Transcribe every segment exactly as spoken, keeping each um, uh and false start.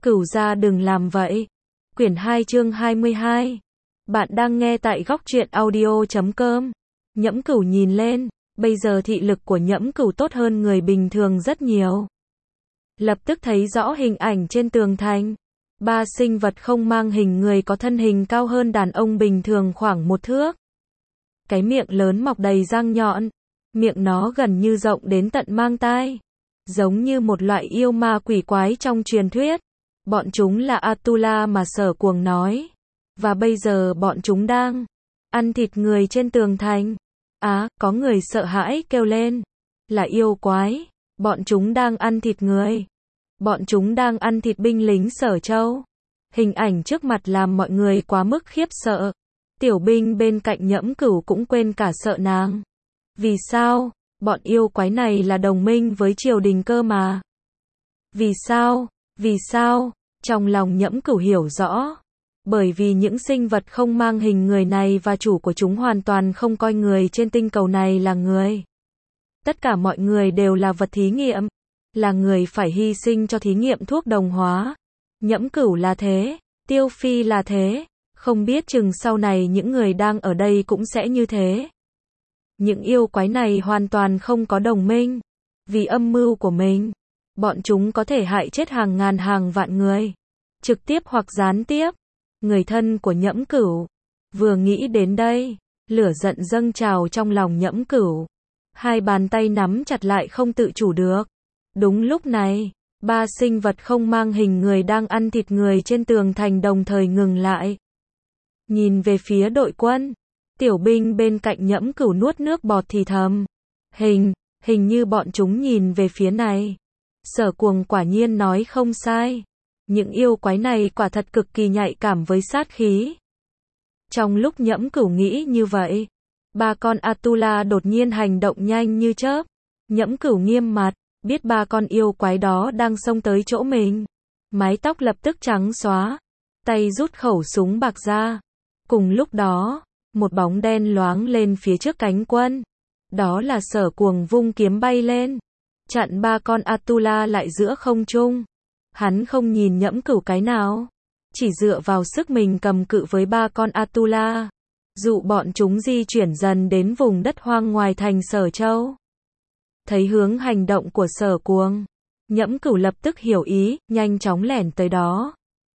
Cửu gia đừng làm vậy. Quyển hai chương hai mươi hai. Bạn đang nghe tại góc truyện audio chấm com. Nhẫm Cửu nhìn lên, bây giờ thị lực của Nhẫm Cửu tốt hơn người bình thường rất nhiều. Lập tức thấy rõ hình ảnh trên tường thành. Ba sinh vật không mang hình người có thân hình cao hơn đàn ông bình thường khoảng một thước. Cái miệng lớn mọc đầy răng nhọn. Miệng nó gần như rộng đến tận mang tai. Giống như một loại yêu ma quỷ quái trong truyền thuyết. Bọn chúng là Atula mà Sở Cuồng nói. Và bây giờ bọn chúng đang ăn thịt người trên tường thành. Á, có người sợ hãi kêu lên. Là yêu quái. Bọn chúng đang ăn thịt người. Bọn chúng đang ăn thịt binh lính Sở Châu. Hình ảnh trước mặt làm mọi người quá mức khiếp sợ. Tiểu binh bên cạnh Nhẫm Cửu cũng quên cả sợ nàng. Vì sao? Bọn yêu quái này là đồng minh với triều đình cơ mà. Vì sao? Vì sao? Trong lòng Nhẫm Cửu hiểu rõ. Bởi vì những sinh vật không mang hình người này và chủ của chúng hoàn toàn không coi người trên tinh cầu này là người. Tất cả mọi người đều là vật thí nghiệm. Là người phải hy sinh cho thí nghiệm thuốc đồng hóa. Nhẫm Cửu là thế. Tiêu Phi là thế. Không biết chừng sau này những người đang ở đây cũng sẽ như thế. Những yêu quái này hoàn toàn không có đồng minh. Vì âm mưu của mình. Bọn chúng có thể hại chết hàng ngàn hàng vạn người. Trực tiếp hoặc gián tiếp. Người thân của Nhẫm Cửu. Vừa nghĩ đến đây. Lửa giận dâng trào trong lòng Nhẫm Cửu. Hai bàn tay nắm chặt lại không tự chủ được. Đúng lúc này. Ba sinh vật không mang hình người đang ăn thịt người trên tường thành đồng thời ngừng lại. Nhìn về phía đội quân. Tiểu binh bên cạnh Nhẫm Cửu nuốt nước bọt thì thầm. Hình, hình như bọn chúng nhìn về phía này. Sở Cuồng quả nhiên nói không sai. Những yêu quái này quả thật cực kỳ nhạy cảm với sát khí. Trong lúc Nhẫm Cửu nghĩ như vậy, ba con Atula đột nhiên hành động nhanh như chớp. Nhẫm Cửu nghiêm mặt, biết ba con yêu quái đó đang xông tới chỗ mình. Mái tóc lập tức trắng xóa, tay rút khẩu súng bạc ra. Cùng lúc đó, một bóng đen loáng lên phía trước cánh quân. Đó là Sở Cuồng vung kiếm bay lên, chặn ba con Atula lại giữa không trung. Hắn không nhìn Nhẫm Cửu cái nào, chỉ dựa vào sức mình cầm cự với ba con Atula, dụ bọn chúng di chuyển dần đến vùng đất hoang ngoài thành Sở Châu. Thấy hướng hành động của Sở Cuồng, Nhẫm Cửu lập tức hiểu ý, nhanh chóng lẻn tới đó.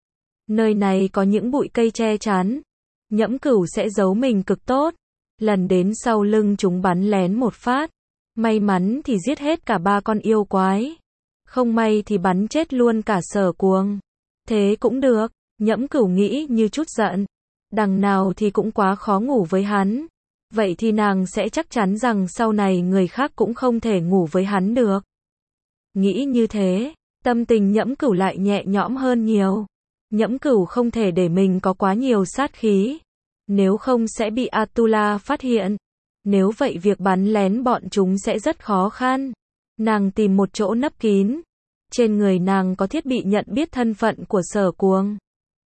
Nơi này có những bụi cây che chắn, Nhẫm Cửu sẽ giấu mình cực tốt. Lần đến sau lưng chúng bắn lén một phát, may mắn thì giết hết cả ba con yêu quái. Không may thì bắn chết luôn cả Sở Cuồng. Thế cũng được, Nhẫm Cửu nghĩ như chút giận. Đằng nào thì cũng quá khó ngủ với hắn. Vậy thì nàng sẽ chắc chắn rằng sau này người khác cũng không thể ngủ với hắn được. Nghĩ như thế, tâm tình Nhẫm Cửu lại nhẹ nhõm hơn nhiều. Nhẫm Cửu không thể để mình có quá nhiều sát khí. Nếu không sẽ bị Atula phát hiện. Nếu vậy việc bắn lén bọn chúng sẽ rất khó khăn. Nàng tìm một chỗ nấp kín. Trên người nàng có thiết bị nhận biết thân phận của Sở Cuồng.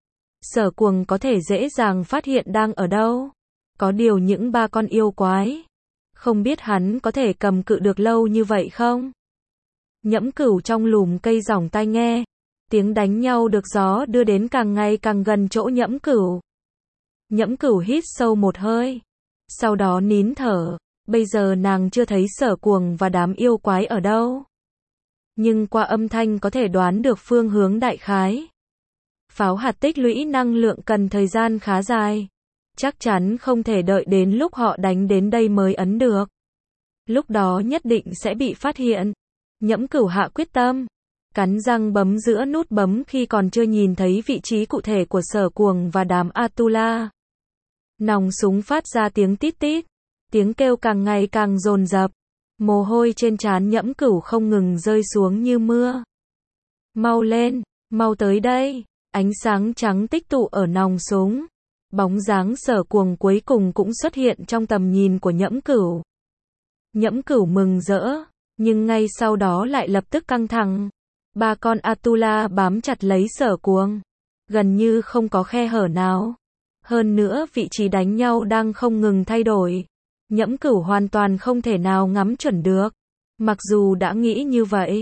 Sở Cuồng có thể dễ dàng phát hiện đang ở đâu. Có điều những ba con yêu quái. Không biết hắn có thể cầm cự được lâu như vậy không? Nhẫm Cửu trong lùm cây giỏng tai nghe. Tiếng đánh nhau được gió đưa đến càng ngày càng gần chỗ Nhẫm Cửu. Nhẫm Cửu hít sâu một hơi. Sau đó nín thở. Bây giờ nàng chưa thấy Sở Cuồng và đám yêu quái ở đâu. Nhưng qua âm thanh có thể đoán được phương hướng đại khái. Pháo hạt tích lũy năng lượng cần thời gian khá dài. Chắc chắn không thể đợi đến lúc họ đánh đến đây mới ấn được. Lúc đó nhất định sẽ bị phát hiện. Nhẫm Cửu hạ quyết tâm. Cắn răng bấm giữa nút bấm khi còn chưa nhìn thấy vị trí cụ thể của Sở Cuồng và đám Atula. Nòng súng phát ra tiếng tít tít. Tiếng kêu càng ngày càng dồn dập. Mồ hôi trên trán Nhẫm Cửu không ngừng rơi xuống như mưa. Mau lên, mau tới đây. Ánh sáng trắng tích tụ ở nòng súng. Bóng dáng Sở Cuồng cuối cùng cũng xuất hiện trong tầm nhìn của Nhẫm Cửu. Nhẫm Cửu mừng rỡ, nhưng ngay sau đó lại lập tức căng thẳng. Ba con Atula bám chặt lấy Sở Cuồng. Gần như không có khe hở nào. Hơn nữa vị trí đánh nhau đang không ngừng thay đổi. Nhẫm Cửu hoàn toàn không thể nào ngắm chuẩn được. Mặc dù đã nghĩ như vậy,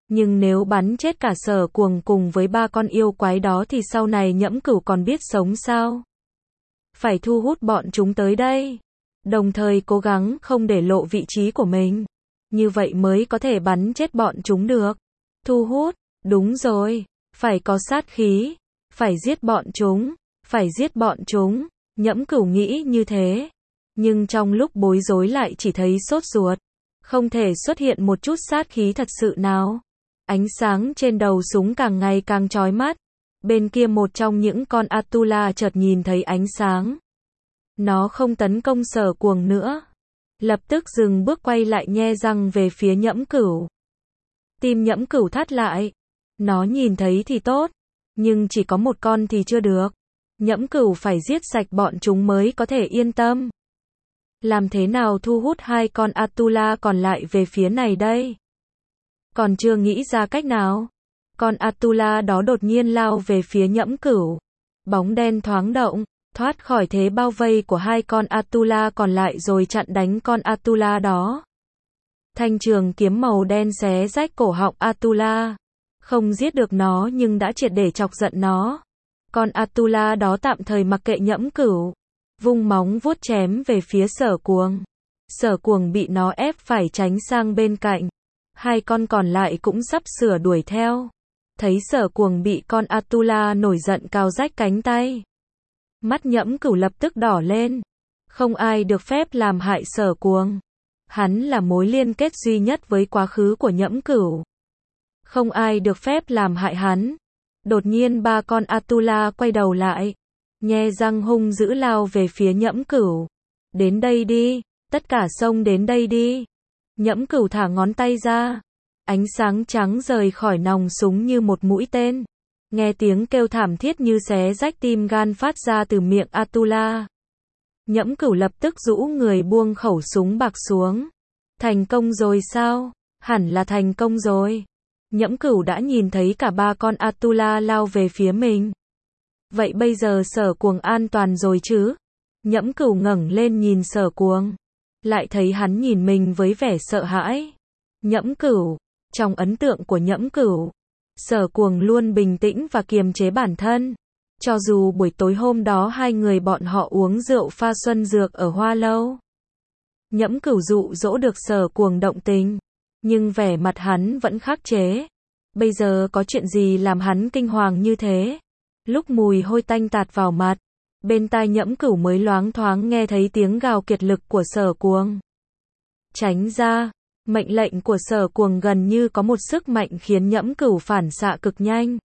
Nhưng nếu bắn chết cả Sở Cuồng cùng với ba con yêu quái đó thì sau này Nhẫm Cửu còn biết sống sao? Phải thu hút bọn chúng tới đây. Đồng thời cố gắng không để lộ vị trí của mình. Như vậy mới có thể bắn chết bọn chúng được. Thu hút, đúng rồi, phải có sát khí, phải giết bọn chúng, phải giết bọn chúng. Nhẫm Cửu nghĩ như thế. Nhưng trong lúc bối rối lại chỉ thấy sốt ruột. Không thể xuất hiện một chút sát khí thật sự nào. Ánh sáng trên đầu súng càng ngày càng chói mắt. Bên kia một trong những con Atula chợt nhìn thấy ánh sáng. Nó không tấn công Sở Cuồng nữa. Lập tức dừng bước quay lại nhe răng về phía Nhẫm Cửu. Tim Nhẫm Cửu thắt lại. Nó nhìn thấy thì tốt. Nhưng chỉ có một con thì chưa được. Nhẫm Cửu phải giết sạch bọn chúng mới có thể yên tâm. Làm thế nào thu hút hai con Atula còn lại về phía này đây? Còn chưa nghĩ ra cách nào. Con Atula đó đột nhiên lao về phía Nhẫm Cửu. Bóng đen thoáng động, thoát khỏi thế bao vây của hai con Atula còn lại rồi chặn đánh con Atula đó. Thanh trường kiếm màu đen xé rách cổ họng Atula. Không giết được nó nhưng đã triệt để chọc giận nó. Con Atula đó tạm thời mặc kệ Nhẫm Cửu. Vung móng vuốt chém về phía Sở Cuồng. Sở Cuồng bị nó ép phải tránh sang bên cạnh. Hai con còn lại cũng sắp sửa đuổi theo. Thấy Sở Cuồng bị con Atula nổi giận cào rách cánh tay. Mắt Nhẫm Cửu lập tức đỏ lên. Không ai được phép làm hại Sở Cuồng. Hắn là mối liên kết duy nhất với quá khứ của Nhẫm Cửu. Không ai được phép làm hại hắn. Đột nhiên ba con Atula quay đầu lại. Nhe răng hung dữ lao về phía Nhẫm Cửu. Đến đây đi, tất cả xông đến đây đi. Nhẫm Cửu thả ngón tay ra. Ánh sáng trắng rời khỏi nòng súng như một mũi tên. Nghe tiếng kêu thảm thiết như xé rách tim gan phát ra từ miệng Atula. Nhẫm Cửu lập tức rũ người buông khẩu súng bạc xuống. Thành công rồi sao? Hẳn là thành công rồi. Nhẫm Cửu đã nhìn thấy cả ba con Atula lao về phía mình. Vậy bây giờ Sở Cuồng an toàn rồi chứ? Nhẫm Cửu ngẩng lên nhìn Sở Cuồng. Lại thấy hắn nhìn mình với vẻ sợ hãi. Nhẫm Cửu. Trong ấn tượng của Nhẫm Cửu, Sở Cuồng luôn bình tĩnh và kiềm chế bản thân. Cho dù buổi tối hôm đó hai người bọn họ uống rượu pha xuân dược ở Hoa Lâu. Nhẫm Cửu dụ dỗ được Sở Cuồng động tình. Nhưng vẻ mặt hắn vẫn khắc chế. Bây giờ có chuyện gì làm hắn kinh hoàng như thế? Lúc mùi hôi tanh tạt vào mặt, bên tai Nhẫm Cửu mới loáng thoáng nghe thấy tiếng gào kiệt lực của Sở Cuồng. Tránh ra, mệnh lệnh của Sở Cuồng gần như có một sức mạnh khiến Nhẫm Cửu phản xạ cực nhanh.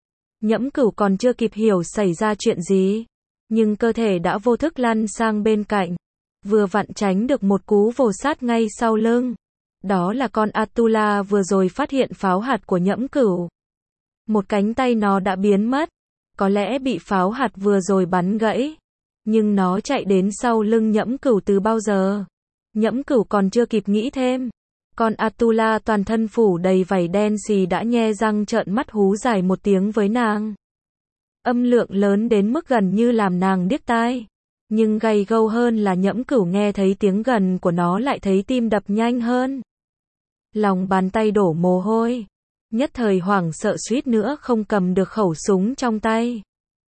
Nhẫm Cửu còn chưa kịp hiểu xảy ra chuyện gì, nhưng cơ thể đã vô thức lăn sang bên cạnh, vừa vặn tránh được một cú vồ sát ngay sau lưng. Đó là con Atula vừa rồi phát hiện pháo hạt của Nhẫm Cửu. Một cánh tay nó đã biến mất, có lẽ bị pháo hạt vừa rồi bắn gãy, nhưng nó chạy đến sau lưng Nhẫm Cửu từ bao giờ. Nhẫm Cửu còn chưa kịp nghĩ thêm. Con Atula toàn thân phủ đầy vảy đen xì đã nhe răng trợn mắt hú dài một tiếng với nàng. Âm lượng lớn đến mức gần như làm nàng điếc tai. Nhưng gay gâu hơn là Nhẫm Cửu nghe thấy tiếng gần của nó lại thấy tim đập nhanh hơn. Lòng bàn tay đổ mồ hôi. Nhất thời hoảng sợ suýt nữa không cầm được khẩu súng trong tay.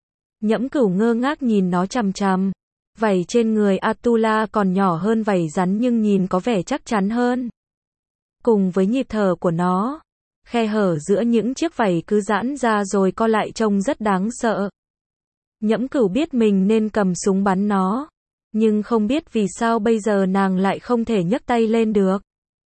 Nhẫm Cửu ngơ ngác nhìn nó chằm chằm. Vảy trên người Atula còn nhỏ hơn vảy rắn nhưng nhìn có vẻ chắc chắn hơn. Cùng với nhịp thở của nó, khe hở giữa những chiếc vảy cứ giãn ra rồi co lại trông rất đáng sợ. Nhẫm Cửu biết mình nên cầm súng bắn nó, nhưng không biết vì sao bây giờ nàng lại không thể nhấc tay lên được.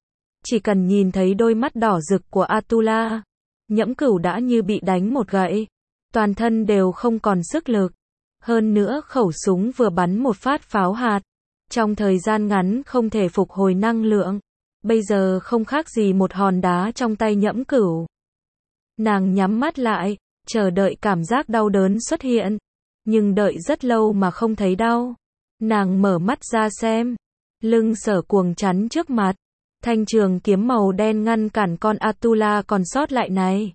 Chỉ cần nhìn thấy đôi mắt đỏ rực của Atula, Nhẫm Cửu đã như bị đánh một gậy, toàn thân đều không còn sức lực. Hơn nữa khẩu súng vừa bắn một phát pháo hạt, trong thời gian ngắn không thể phục hồi năng lượng. Bây giờ không khác gì một hòn đá trong tay Nhẫm Cửu. Nàng nhắm mắt lại, chờ đợi cảm giác đau đớn xuất hiện. Nhưng đợi rất lâu mà không thấy đau. Nàng mở mắt ra xem. Lưng Sở Cuồng chắn trước mặt. Thanh trường kiếm màu đen ngăn cản con Atula còn sót lại này.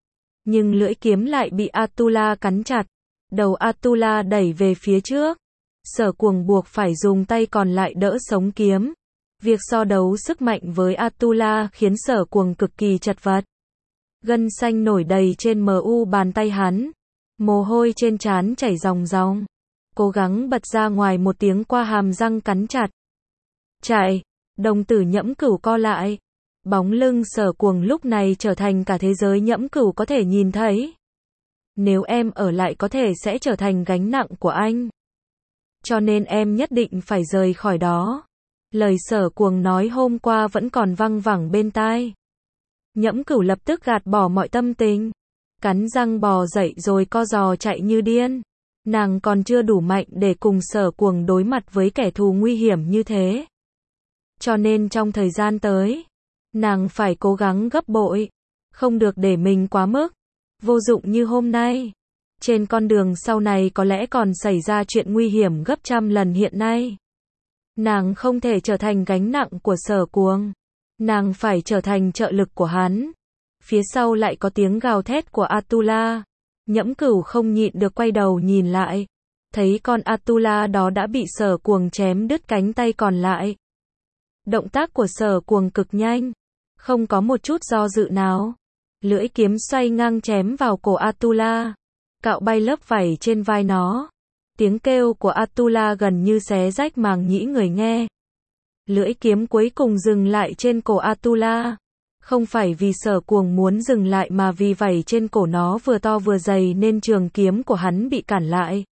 Nhưng lưỡi kiếm lại bị Atula cắn chặt. Đầu Atula đẩy về phía trước. Sở Cuồng buộc phải dùng tay còn lại đỡ sống kiếm. Việc so đấu sức mạnh với Atula khiến Sở Cuồng cực kỳ chật vật. Gân xanh nổi đầy trên mờ u bàn tay hắn. Mồ hôi trên trán chảy ròng ròng. Cố gắng bật ra ngoài một tiếng qua hàm răng cắn chặt. Chạy. Đồng tử Nhẫm Cửu co lại. Bóng lưng Sở Cuồng lúc này trở thành cả thế giới Nhẫm Cửu có thể nhìn thấy. Nếu em ở lại có thể sẽ trở thành gánh nặng của anh. Cho nên em nhất định phải rời khỏi đó. Lời Sở Cuồng nói hôm qua vẫn còn văng vẳng bên tai. Nhẫm Cửu lập tức gạt bỏ mọi tâm tình. Cắn răng bò dậy rồi co giò chạy như điên. Nàng còn chưa đủ mạnh để cùng Sở Cuồng đối mặt với kẻ thù nguy hiểm như thế. Cho nên trong thời gian tới, nàng phải cố gắng gấp bội. Không được để mình quá mức vô dụng như hôm nay. Trên con đường sau này có lẽ còn xảy ra chuyện nguy hiểm gấp trăm lần hiện nay. Nàng không thể trở thành gánh nặng của Sở Cuồng. Nàng phải trở thành trợ lực của hắn. Phía sau lại có tiếng gào thét của Atula. Nhẫm Cửu không nhịn được quay đầu nhìn lại. Thấy con Atula đó đã bị Sở Cuồng chém đứt cánh tay còn lại. Động tác của Sở Cuồng cực nhanh. Không có một chút do dự nào. Lưỡi kiếm xoay ngang chém vào cổ Atula. Cạo bay lớp vảy trên vai nó. Tiếng kêu của Atula gần như xé rách màng nhĩ người nghe. Lưỡi kiếm cuối cùng dừng lại trên cổ Atula. Không phải vì Sở Cuồng muốn dừng lại mà vì vảy trên cổ nó vừa to vừa dày nên trường kiếm của hắn bị cản lại.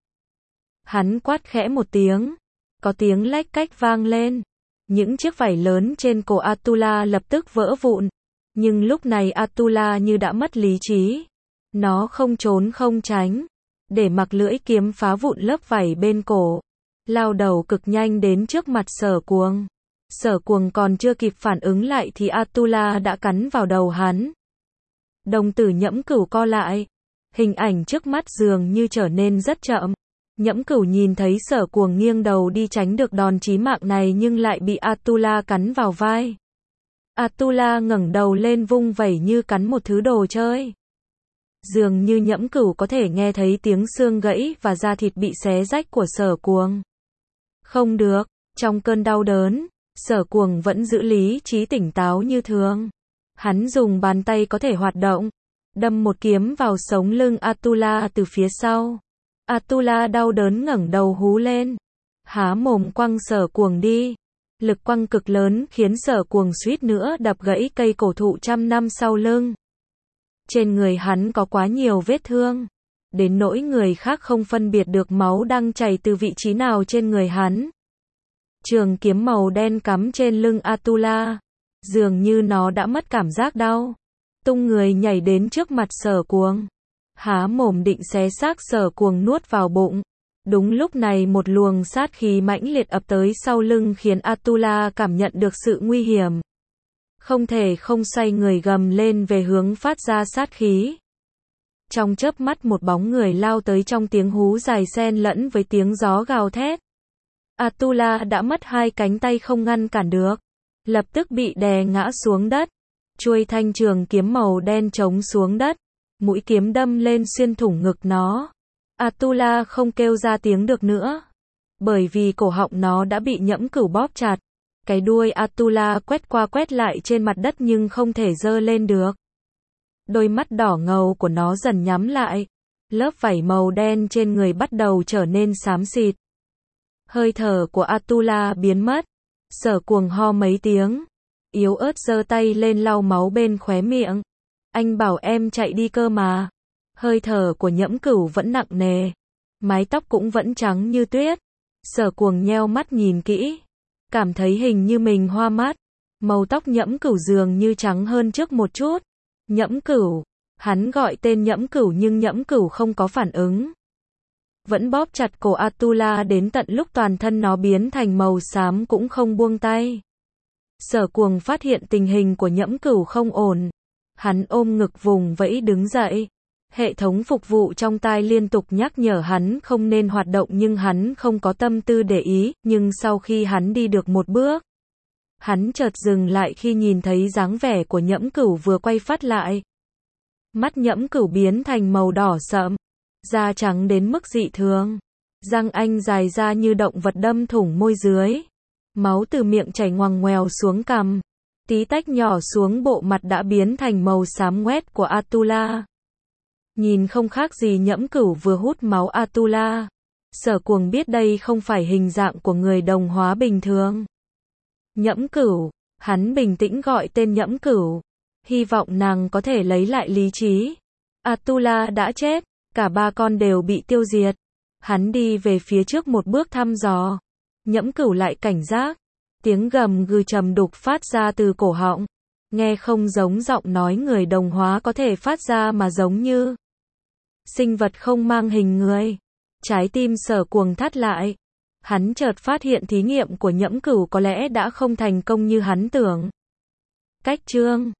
Hắn quát khẽ một tiếng. Có tiếng lách cách vang lên. Những chiếc vảy lớn trên cổ Atula lập tức vỡ vụn. Nhưng lúc này Atula như đã mất lý trí. Nó không trốn không tránh. Để mặc lưỡi kiếm phá vụn lớp vảy bên cổ. Lao đầu cực nhanh đến trước mặt Sở Cuồng. Sở Cuồng còn chưa kịp phản ứng lại thì Atula đã cắn vào đầu hắn. Đồng tử Nhẫm Cửu co lại. Hình ảnh trước mắt dường như trở nên rất chậm. Nhẫm Cửu nhìn thấy Sở Cuồng nghiêng đầu đi tránh được đòn chí mạng này nhưng lại bị Atula cắn vào vai. Atula ngẩng đầu lên vung vẩy như cắn một thứ đồ chơi. Dường như Nhẫm Cửu có thể nghe thấy tiếng xương gãy và da thịt bị xé rách của Sở Cuồng. Không được, trong cơn đau đớn, Sở Cuồng vẫn giữ lý trí tỉnh táo như thường. Hắn dùng bàn tay có thể hoạt động, đâm một kiếm vào sống lưng Atula từ phía sau. Atula đau đớn ngẩng đầu hú lên, há mồm quăng Sở Cuồng đi. Lực quăng cực lớn khiến Sở Cuồng suýt nữa đập gãy cây cổ thụ trăm năm sau lưng. Trên người hắn có quá nhiều vết thương, đến nỗi người khác không phân biệt được máu đang chảy từ vị trí nào trên người hắn. Trường kiếm màu đen cắm trên lưng Atula, dường như nó đã mất cảm giác đau. Tung người nhảy đến trước mặt Sở Cuồng. Há mồm định xé xác Sở Cuồng nuốt vào bụng. Đúng lúc này một luồng sát khí mãnh liệt ập tới sau lưng khiến Atula cảm nhận được sự nguy hiểm. Không thể không xoay người gầm lên về hướng phát ra sát khí. Trong chớp mắt một bóng người lao tới trong tiếng hú dài xen lẫn với tiếng gió gào thét. Atula đã mất hai cánh tay không ngăn cản được. Lập tức bị đè ngã xuống đất. Chuôi thanh trường kiếm màu đen trống xuống đất. Mũi kiếm đâm lên xuyên thủng ngực nó. Atula không kêu ra tiếng được nữa. Bởi vì cổ họng nó đã bị Nhẫm Cửu bóp chặt. Cái đuôi Atula quét qua quét lại trên mặt đất nhưng không thể giơ lên được. Đôi mắt đỏ ngầu của nó dần nhắm lại. Lớp vảy màu đen trên người bắt đầu trở nên xám xịt. Hơi thở của Atula biến mất. Sở Cuồng ho mấy tiếng. Yếu ớt giơ tay lên lau máu bên khóe miệng. Anh bảo em chạy đi cơ mà. Hơi thở của Nhẫm Cửu vẫn nặng nề. Mái tóc cũng vẫn trắng như tuyết. Sở Cuồng nheo mắt nhìn kỹ. Cảm thấy hình như mình hoa mắt. Màu tóc Nhẫm Cửu dường như trắng hơn trước một chút. Nhẫm Cửu. Hắn gọi tên Nhẫm Cửu nhưng Nhẫm Cửu không có phản ứng. Vẫn bóp chặt cổ Atula đến tận lúc toàn thân nó biến thành màu xám cũng không buông tay. Sở Cuồng phát hiện tình hình của Nhẫm Cửu không ổn. Hắn ôm ngực vùng vẫy đứng dậy. Hệ thống phục vụ trong tai liên tục nhắc nhở hắn không nên hoạt động nhưng hắn không có tâm tư để ý, nhưng sau khi hắn đi được một bước, hắn chợt dừng lại khi nhìn thấy dáng vẻ của Nhẫm Cửu vừa quay phát lại. Mắt Nhẫm Cửu biến thành màu đỏ sậm, da trắng đến mức dị thường, răng anh dài ra như động vật đâm thủng môi dưới, máu từ miệng chảy ngoằng ngoèo xuống cằm. Tí tách nhỏ xuống bộ mặt đã biến thành màu xám ngoét của Atula. Nhìn không khác gì Nhẫm Cửu vừa hút máu Atula. Sở Cuồng biết đây không phải hình dạng của người đồng hóa bình thường. Nhẫm Cửu, hắn bình tĩnh gọi tên Nhẫm Cửu, hy vọng nàng có thể lấy lại lý trí. Atula đã chết, cả ba con đều bị tiêu diệt. Hắn đi về phía trước một bước thăm dò. Nhẫm Cửu lại cảnh giác. Tiếng gầm gừ trầm đục phát ra từ cổ họng. Nghe không giống giọng nói người đồng hóa có thể phát ra mà giống như sinh vật không mang hình người. Trái tim Sở Cuồng thắt lại. Hắn chợt phát hiện thí nghiệm của Nhẫm Cửu có lẽ đã không thành công như hắn tưởng. Cách chương